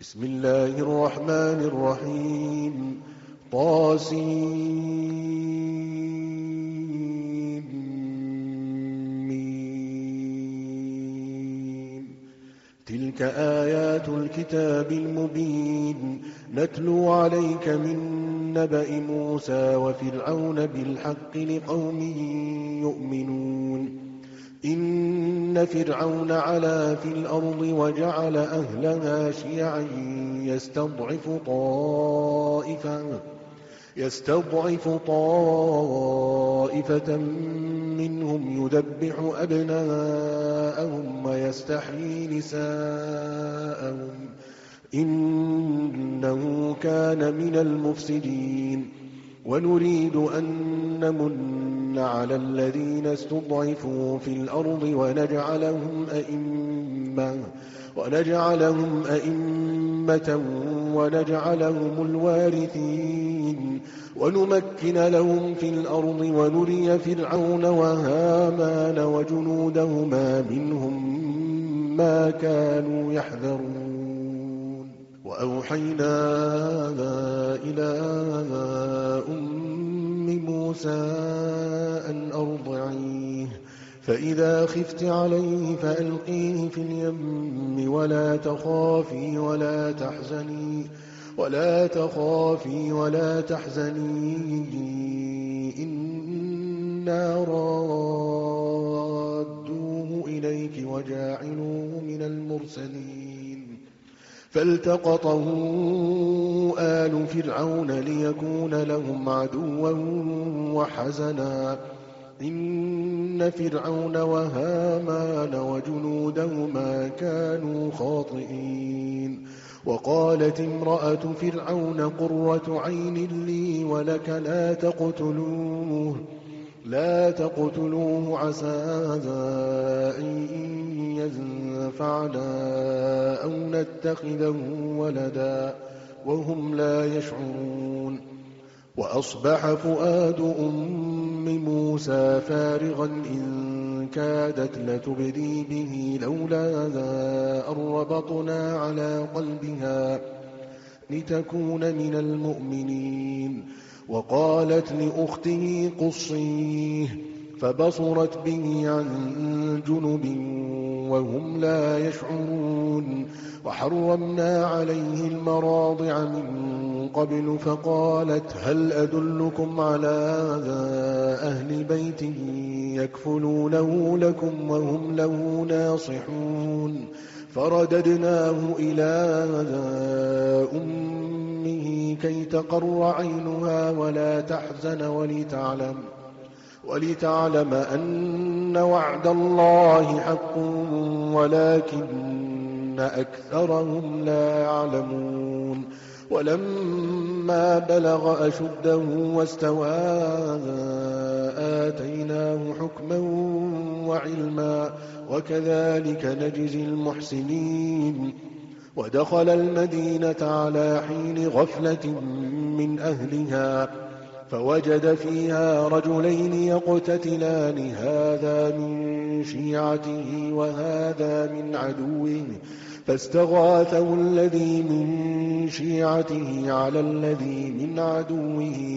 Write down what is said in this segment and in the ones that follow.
بسم الله الرحمن الرحيم طاسمين تلك آيات الكتاب المبين نتلو عليك من نبأ موسى وفرعون بالحق لقوم يؤمنون إن فرعون علا في الأرض وجعل أهلها شيعا يستضعف طائفة منهم يذبح أبناءهم ويستحيي نساءهم إنه كان من المفسدين ونريد أن نمن على الذين استضعفوا في الأرض ونجعلهم أئمة ونجعلهم الوارثين ونمكن لهم في الأرض ونري فرعون وهامان وجنودهما منهم ما كانوا يحذرون وأوحينا إلى موسى أن أرضعيه فإذا خفت عليه فألقيه في اليم ولا تخافي ولا تحزني إنا رادوه إليك وجاعلوه من المرسلين فالتقطه آل فرعون ليكون لهم عدوا وحزنا إن فرعون وهامان وجنودهما كانوا خاطئين وقالت امرأة فرعون قرة عين لي ولك لا تقتلوه عسى أن ينفعنا أو نتخذه ولدا وهم لا يشعرون وأصبح فؤاد أم موسى فارغا إن كادت لتبدي به لولا أن ربطنا على قلبها لتكون من المؤمنين وقالت لأخته قصيه فبصرت به عن جنب وهم لا يشعرون وحرمنا عليه المراضع من قبل فقالت هل أدلكم على أهل بيت يكفلونه لكم وهم له ناصحون فرددناه إلى أمه كي تقر عينها ولا تحزن ولتعلم أن وعد الله حق ولكن أكثرهم لا يعلمون ولما بلغ أشده واستوى آتيناه حكما وعلما وكذلك نجزي المحسنين ودخل المدينة على حين غفلة من أهلها فوجد فيها رجلين يقتتلان هذا من شيعته وهذا من عدوه فاستغاثه الذي من شيعته على الذي من عدوه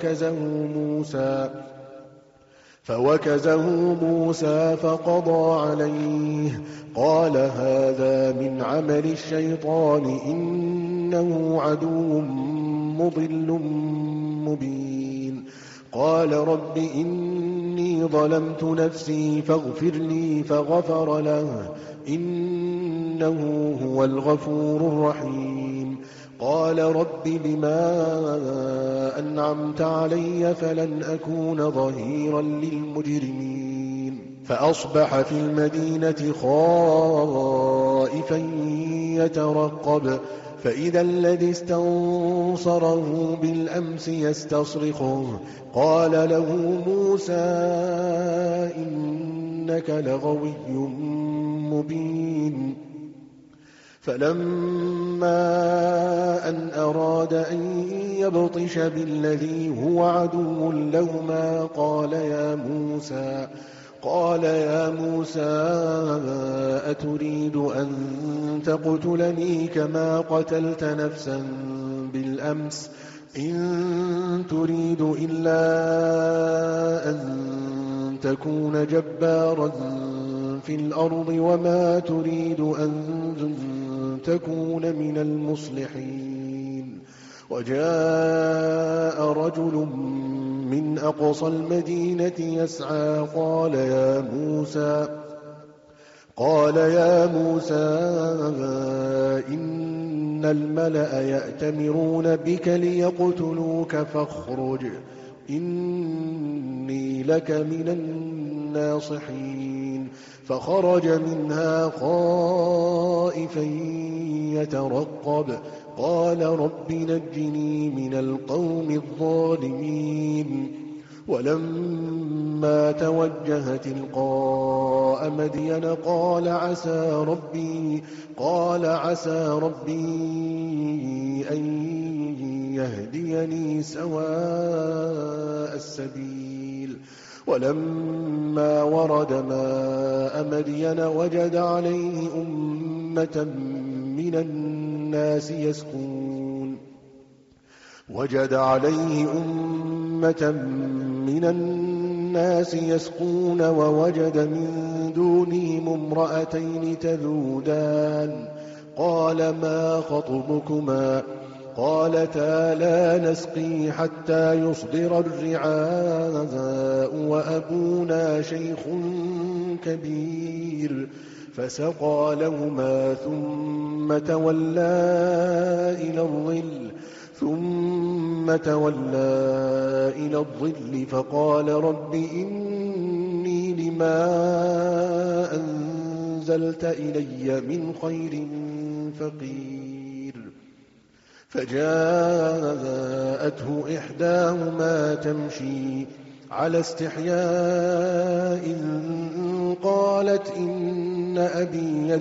فوكزه موسى فقضى عليه قال هذا من عمل الشيطان إنه عدو مضل مبين قال رب إني ظلمت نفسي فاغفر لي فغفر له إنه هو الغفور الرحيم قال رب بما أنعمت علي فلن أكون ظهيرا للمجرمين فأصبح في المدينة خائفا يترقب فإذا الذي استنصره بالأمس يستصرخه قال له موسى إنك لغوي مبين فلما أن أراد أن يبطش بالذي هو عدو لهما قال يا موسى قال يا موسى أتريد أن تقتلني كما قتلت نفسا بالأمس إن تريد إلا أن تكون جبارا في الأرض وما تريد أن تكون من المصلحين. وجاء رجل من أقصى المدينة يسعى قال يا موسى إن الملأ يأتمرون بك ليقتلوك فاخرج إني لك من الناصحين. فخرج منها خائفا يترقب قال رب نجني من القوم الظالمين. ولما توجه تلقاء مدين قال عسى ربي أن يهديني سواء السبيل. ولما ورد ماء مدين وجد عليه أمة من الناس يسقون ووجد من دونهم امرأتين تذودان قال ما خطبكما قالتا لا نسقي حتى يصدر الرعاء وأبونا شيخ كبير. فسقى لهما ثم تولى إلى الظل فقال رب إني لما أنزلت إلي من خير فقير. فجاءته إحداهما تمشي على استحياء قالت إن أبي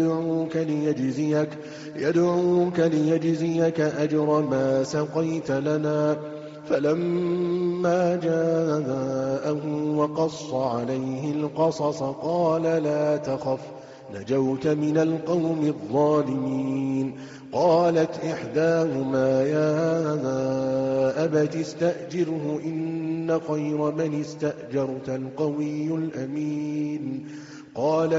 يدعوك ليجزيك أجر ما سقيت لنا. فلما جاءه وقص عليه القصص قال لا تخف نجوت من القوم الظالمين. قالت إحداهما يا أبت استأجره إن خير من استأجرت القوي الأمين. قال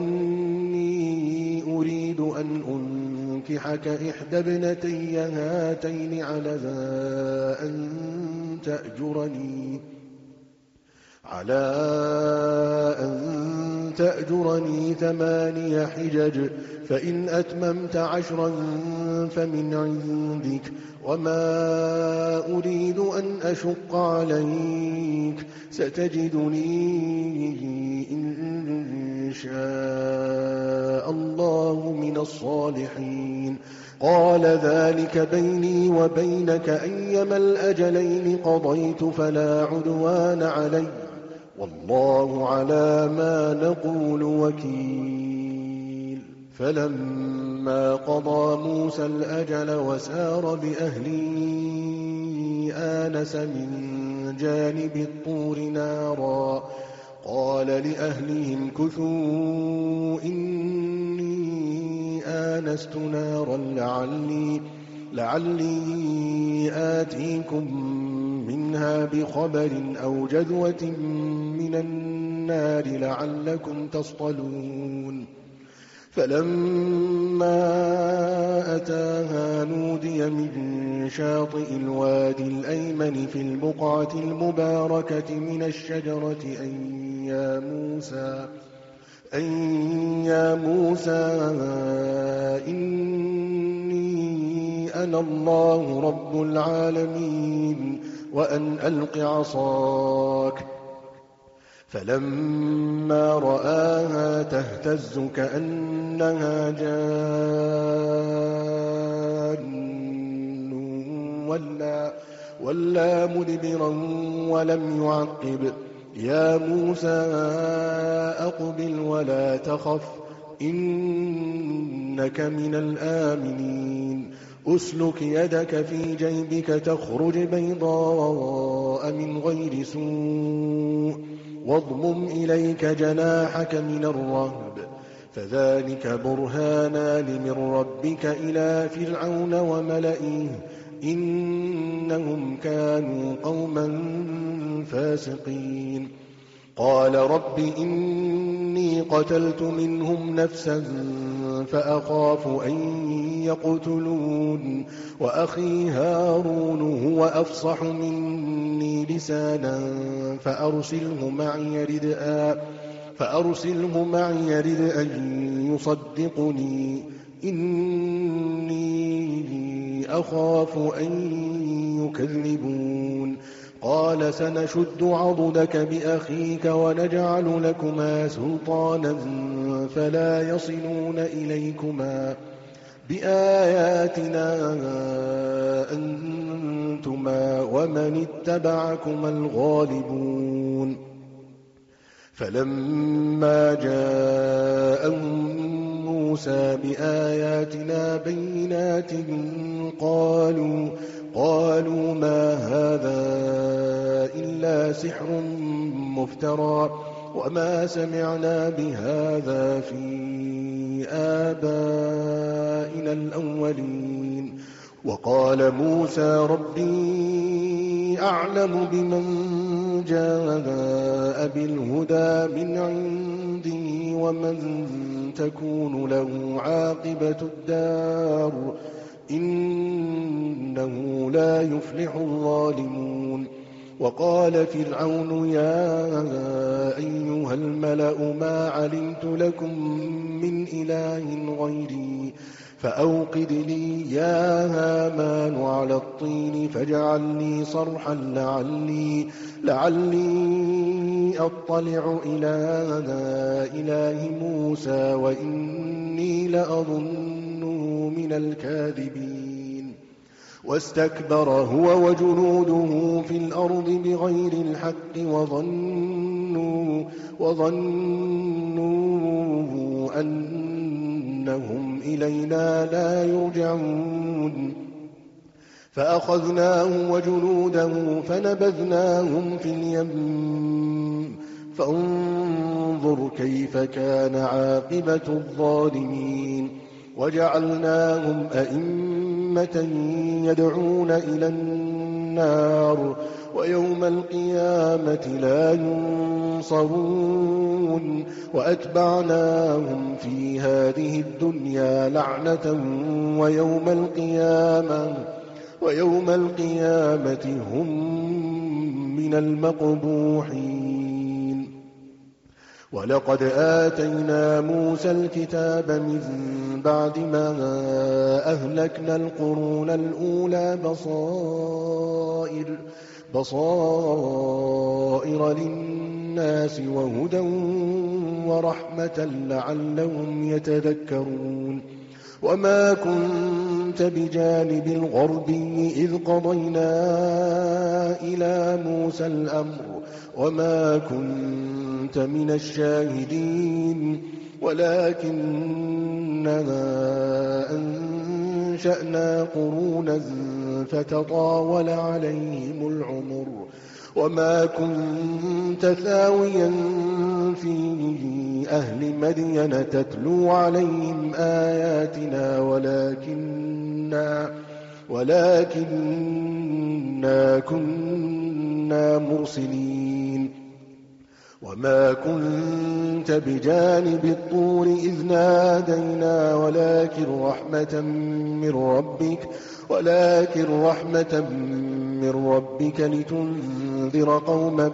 إني أريد أن أنكحك إحدى ابنتي هاتين على أن تأجرني 8 حجج فإن أتممت 10 فمن عندك وما أريد أن أشق عليك ستجدني إن شاء الله من الصالحين. قال ذلك بيني وبينك أيما الأجلين قضيت فلا عدوان علي والله على ما نقول وكيل. فلما قضى موسى الأجل وسار بأهله آنس من جانب الطور نارا قال لأهلهم كثوا إني آنست نارا لعلي آتيكم منها بخبر أو جذوة من النار لعلكم تصطلون. فلما أتاها نودي من شاطئ الوادي الأيمن في البقعة المباركة من الشجرة أن يا موسى إني أنا الله رب العالمين وأن ألق عصاك. فلما رآها تهتز كأنها جان ولا مدبرا ولم يعقب. يا موسى أقبل ولا تخف إنك من الآمنين. أسلك يدك في جيبك تخرج بيضاء من غير سوء واضمم إليك جناحك من الرهب فذلك برهانان من ربك إلى فرعون وملئه إنهم كانوا قوما فاسقين قال رب إني قتلت منهم نفسا فأخاف أن يقتلون وأخي هارون هو أفصح مني لسانا فأرسله معي يرد أن يصدقني إني أخاف أن يكذبون قال سنشد عضدك بأخيك ونجعل لكما سلطانا فلا يصلون إليكما بآياتنا أنتما ومن اتبعكما الغالبون فلما جاءهم موسى بآياتنا بينات قالوا ما هذا إلا سحر مفترى وما سمعنا بهذا في آبائنا الأولين وقال موسى ربي أعلم بمن جاء بالهدى من عندي ومن تكون له عاقبة الدار إنه لا يفلح الظالمون وقال فرعون يا أيها الملأ ما علمت لكم من إله غيري فأوقد لي يا هامان على الطين فاجعل لي صرحا لعلي أطلع إلى إله موسى وإني لأظنه من الكاذبين واستكبر هو وجنوده في الأرض بغير الحق وظنوا أنهم إلينا لا يرجعون فأخذناه وجنوده فنبذناهم في اليم فانظر كيف كان عاقبة الظالمين وجعلناهم أئمة يدعون إلى النار ويوم القيامة لا ينصرون وأتبعناهم في هذه الدنيا لعنة ويوم القيامة هم من المقبوحين ولقد آتينا موسى الكتاب من بعد ما أهلكنا القرون الأولى بصائر للناس وهدى ورحمة لعلهم يتذكرون وما كنت بجانب الغربي إذ قضينا إلى موسى الأمر وما كنت من الشاهدين ولكننا أنشأنا قرونا فتطاول عليهم العمر وما كنت ثاويا في أهل مدين تتلو عليهم آياتنا ولكننا كنا مرسلين وما كنت بجانب الطور إذ نادينا ولكن رحمة من ربك لتنذر قوما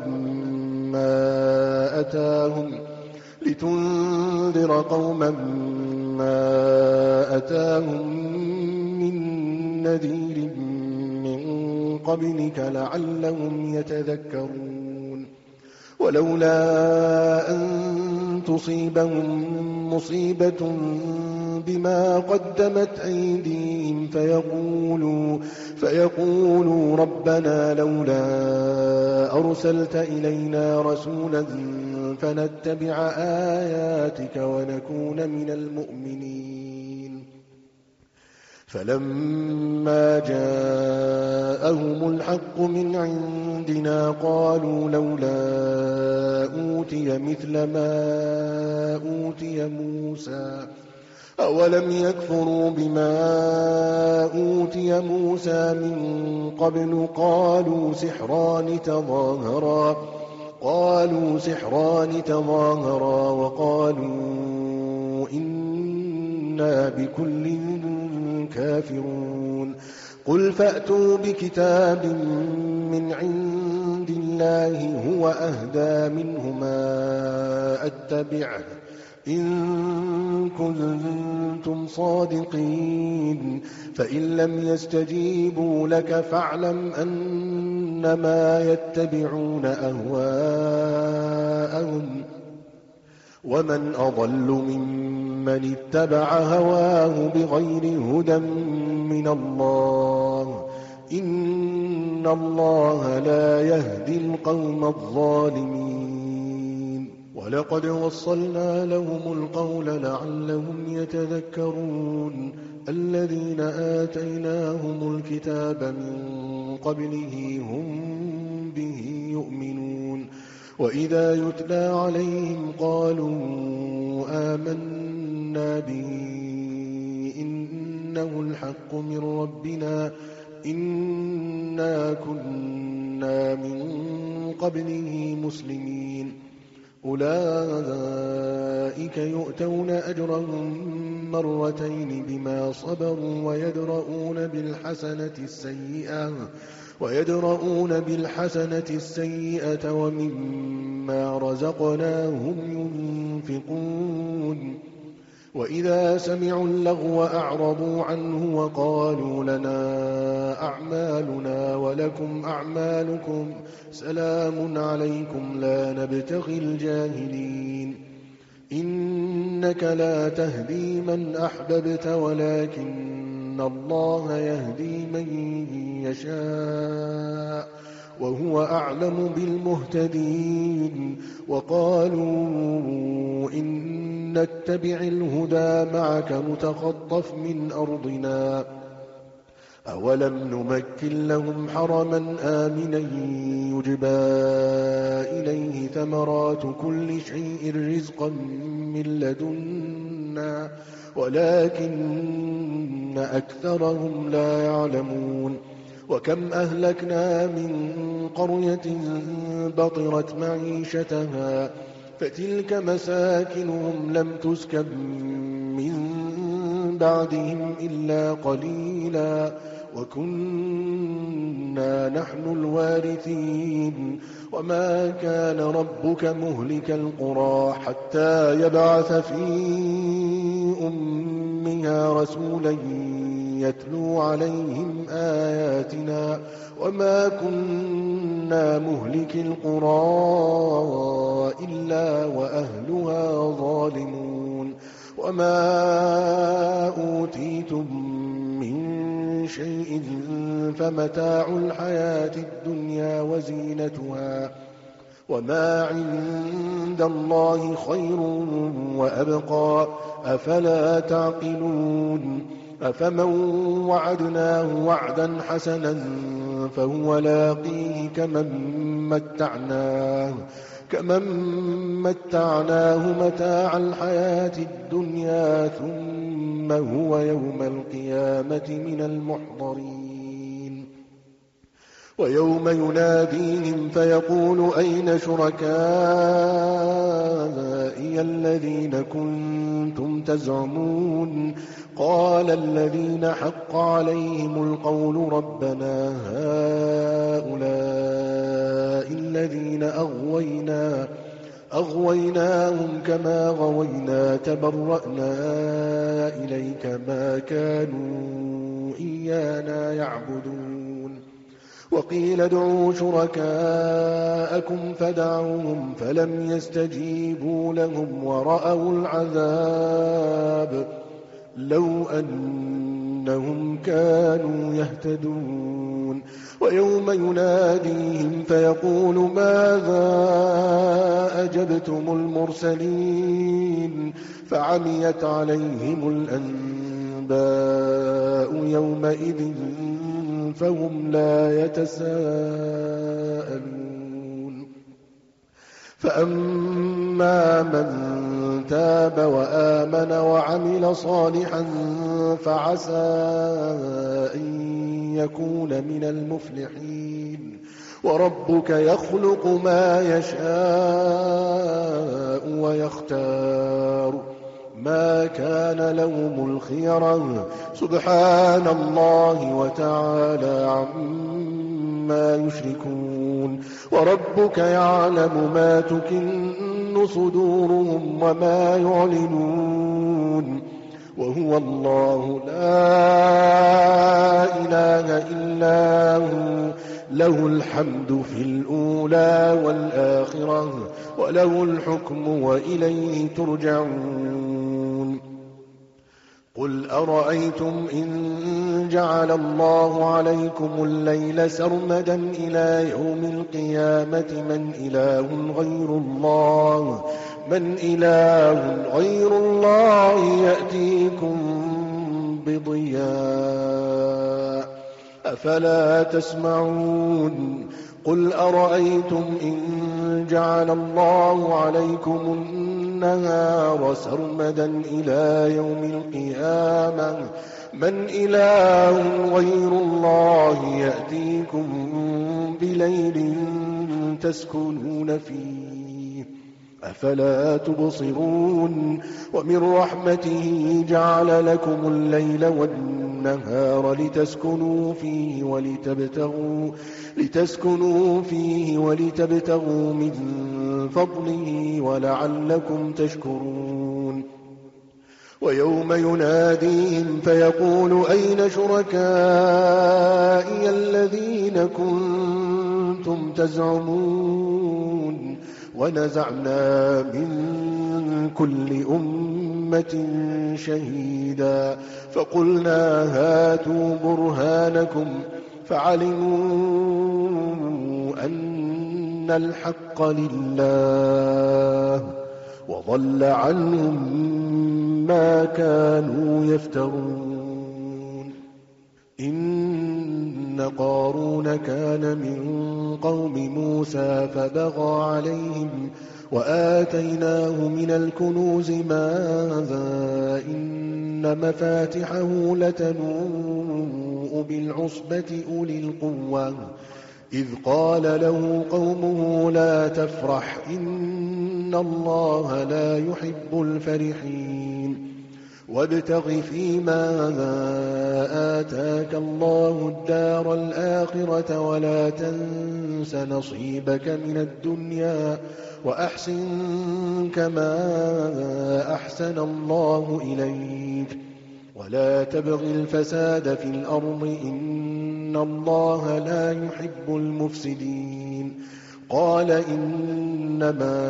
ما أتاهم من نذير من قبلك لعلهم يتذكرون ولولا أن تصيبهم مصيبة بما قدمت أيديهم فيقولوا ربنا لولا أرسلت إلينا رسولا فنتبع آياتك ونكون من المؤمنين فلما جاءهم جاءهم الحق من عندنا قالوا لولا أوتي مثل ما أوتي موسى أولم يكفروا بما أوتي موسى من قبل قالوا سحران تظاهرا وقالوا إنا بكل كافرون قل فأتوا بكتاب من عند الله هو أهدى منهما أتبعه إن كنتم صادقين فإن لم يستجيبوا لك فاعلم أنما يتبعون أهواءهم ومن أضل ممن اتبع هواه بغير هدى من الله إن الله لا يهدي القوم الظالمين ولقد وصلنا لهم القول لعلهم يتذكرون الذين آتيناهم الكتاب من قبله هم به يؤمنون وإذا يتلى عليهم قالوا آمنا به إنه الحق من ربنا إنا كنا من قبله مسلمين أولئك يؤتون أجرهم مرتين بما صبروا ويدرؤون بالحسنة السيئة ومما رزقناهم ينفقون وإذا سمعوا اللغو أعرضوا عنه وقالوا لنا أعمالنا ولكم أعمالكم سلام عليكم لا نبتغي الجاهلين إنك لا تهدي من أحببت ولكن الله يهدي من يشاء وهو أعلم بالمهتدين وقالوا إن نتبع الهدى معك نتخطف من أرضنا أولم نمكن لهم حرما آمنا يجبى إليه ثمرات كل شيء رزقا من لدنا ولكن أكثرهم لا يعلمون وكم أهلكنا من قرية بطرت معيشتها فتلك مساكنهم لم تسكن من بعدهم إلا قليلا وكنا نحن الوارثين وما كان ربك مهلك القرى حتى يبعث في أمها رسولا يتلو عليهم آياتنا وما كنا مهلك القرى إلا وأهلها ظالمون وما أوتيتم من شيء فمتاع الحياة الدنيا وزينتها وما عند الله خير وأبقى أفلا تعقلون أفمن وعدناه وعدا حسنا فهو لاقيه كمن متعناه متاع الحياة الدنيا ثم هو يوم القيامة من المحضرين ويوم يناديهم فيقول أين شركائي الذين كنتم تزعمون قال الذين حق عليهم القول ربنا هؤلاء الذين أغويناهم كما غوينا تبرأنا إليك ما كانوا إيانا يعبدون وقيل ادعوا شركاءكم فدعوهم فلم يستجيبوا لهم ورأوا العذاب لو أنهم كانوا يهتدون ويوم يناديهم فيقول ماذا أجبتم المرسلين فعميت عليهم الأنباء يومئذ فهم لا يتساءلون فأما من تاب وآمن وعمل صالحا فعسى أن يكون من المفلحين وربك يخلق ما يشاء ويختار ما كان لهم الخيرة سبحان الله وتعالى عما يشركون وربك يعلم ما تكن صدورهم وما يعلنون وهو الله لا إله إلا هو له الحمد في الأولى والآخرة وله الحكم وإليه ترجعون قل أرأيتم إن جعل الله عليكم الليل سرمدا إلى يوم القيامة من إله غير الله يأتيكم بضياء أفلا تسمعون قل أرأيتم إن جعل الله عليكم النهار سرمدا إلى يوم القيامة من إله غير الله يأتيكم بليل تسكنون فيه أفلا تبصرون ومن رحمته جعل لكم الليل والنهار لتسكنوا فيه ولتبتغوا من فضله ولعلكم تشكرون ويوم يناديهم فيقول أين شركائي الذين كنتم تزعمون ونزعنا من كل أمة شهيدا فقلنا هاتوا برهانكم فعلموا أن الحق لله وضل عنهم ما كانوا يفترون إن قارون كان من قوم موسى فبغى عليهم وآتيناه من الكنوز ماذا إن مفاتحه لتنوء بالعصبة أولي القوة إذ قال له قومه لا تفرح إن الله لا يحب الفرحين وابتغ فيما آتاك الله الدار الآخرة ولا تنس نصيبك من الدنيا وأحسن كما أحسن الله إليك ولا تبغ الفساد في الأرض إن الله لا يحب المفسدين قال إنما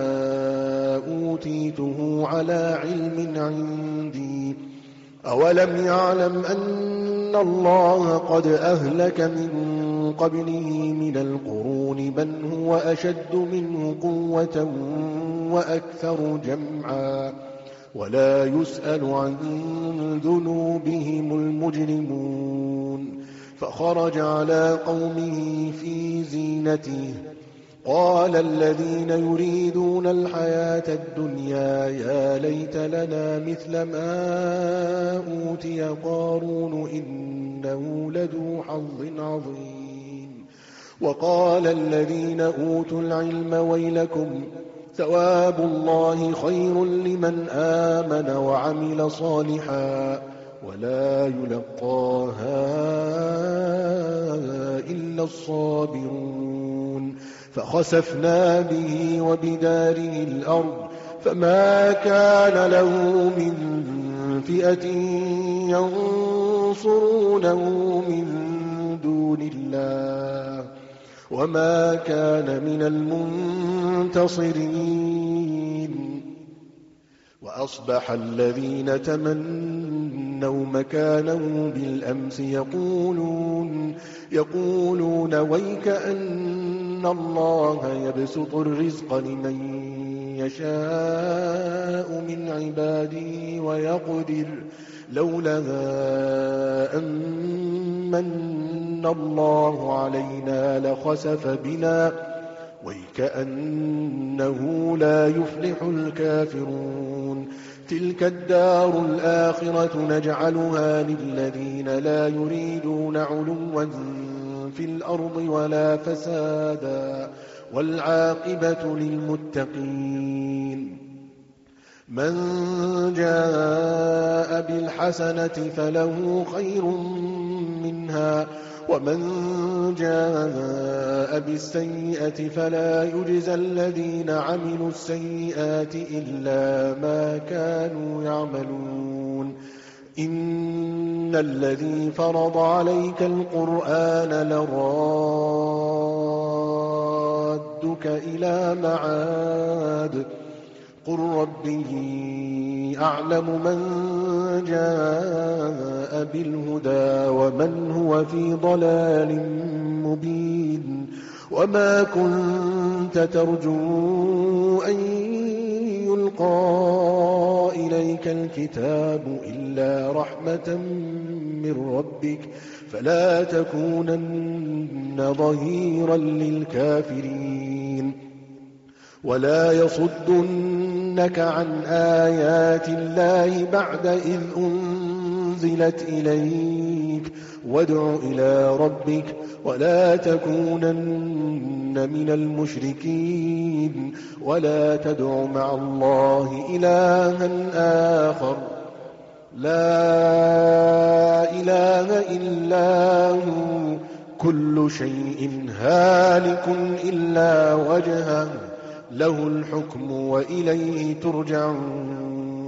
أوتيته على علم عندي أولم يعلم أن الله قد أهلك من قبله من القرون من هو أشد منه قوة وأكثر جمعا ولا يسأل عن ذنوبهم المجرمون فخرج على قومه في زينته قال الذين يريدون الحياة الدنيا يا ليت لنا مثل ما أوتي قارون إنه لذو حظ عظيم وقال الذين أوتوا العلم ويلكم ثواب الله خير لمن آمن وعمل صالحا ولا يلقاها إلا الصابرون فخسفنا به وبداره الأرض فما كان له من فئة ينصرونه من دون الله وما كان من المنتصرين وأصبح الذين تمنوا مكانه بالأمس يقولون ويك أن الله يبسط الرزق لمن يشاء من عباده ويقدر لولا أن من من الله علينا لخسف بنا وكأنه لا يفلح الكافرون تلك الدار الآخرة نجعلها للذين لا يريدون علوا في الأرض ولا فسادا والعاقبة للمتقين من جاء بالحسنة فله خير منها ومن جاء بالسيئة فلا يجزى الذين عملوا السيئات إلا ما كانوا يعملون إن الذي فرض عليك القرآن لرادك إلى معاد قل ربه أعلم من جاء بالهدى ومن هو في ضلال مبين وما كنت ترجو أن يلقى إليك الكتاب إلا رحمة من ربك فلا تكونن ظهيرا للكافرين ولا يصدنك عن آيات الله بعد إذ أنزلت إليك وادع إلى ربك ولا تكونن من المشركين ولا تدع مع الله إلها آخر لا إله إلا هو كل شيء هالك إلا وجهه له الحكم وإليه ترجعون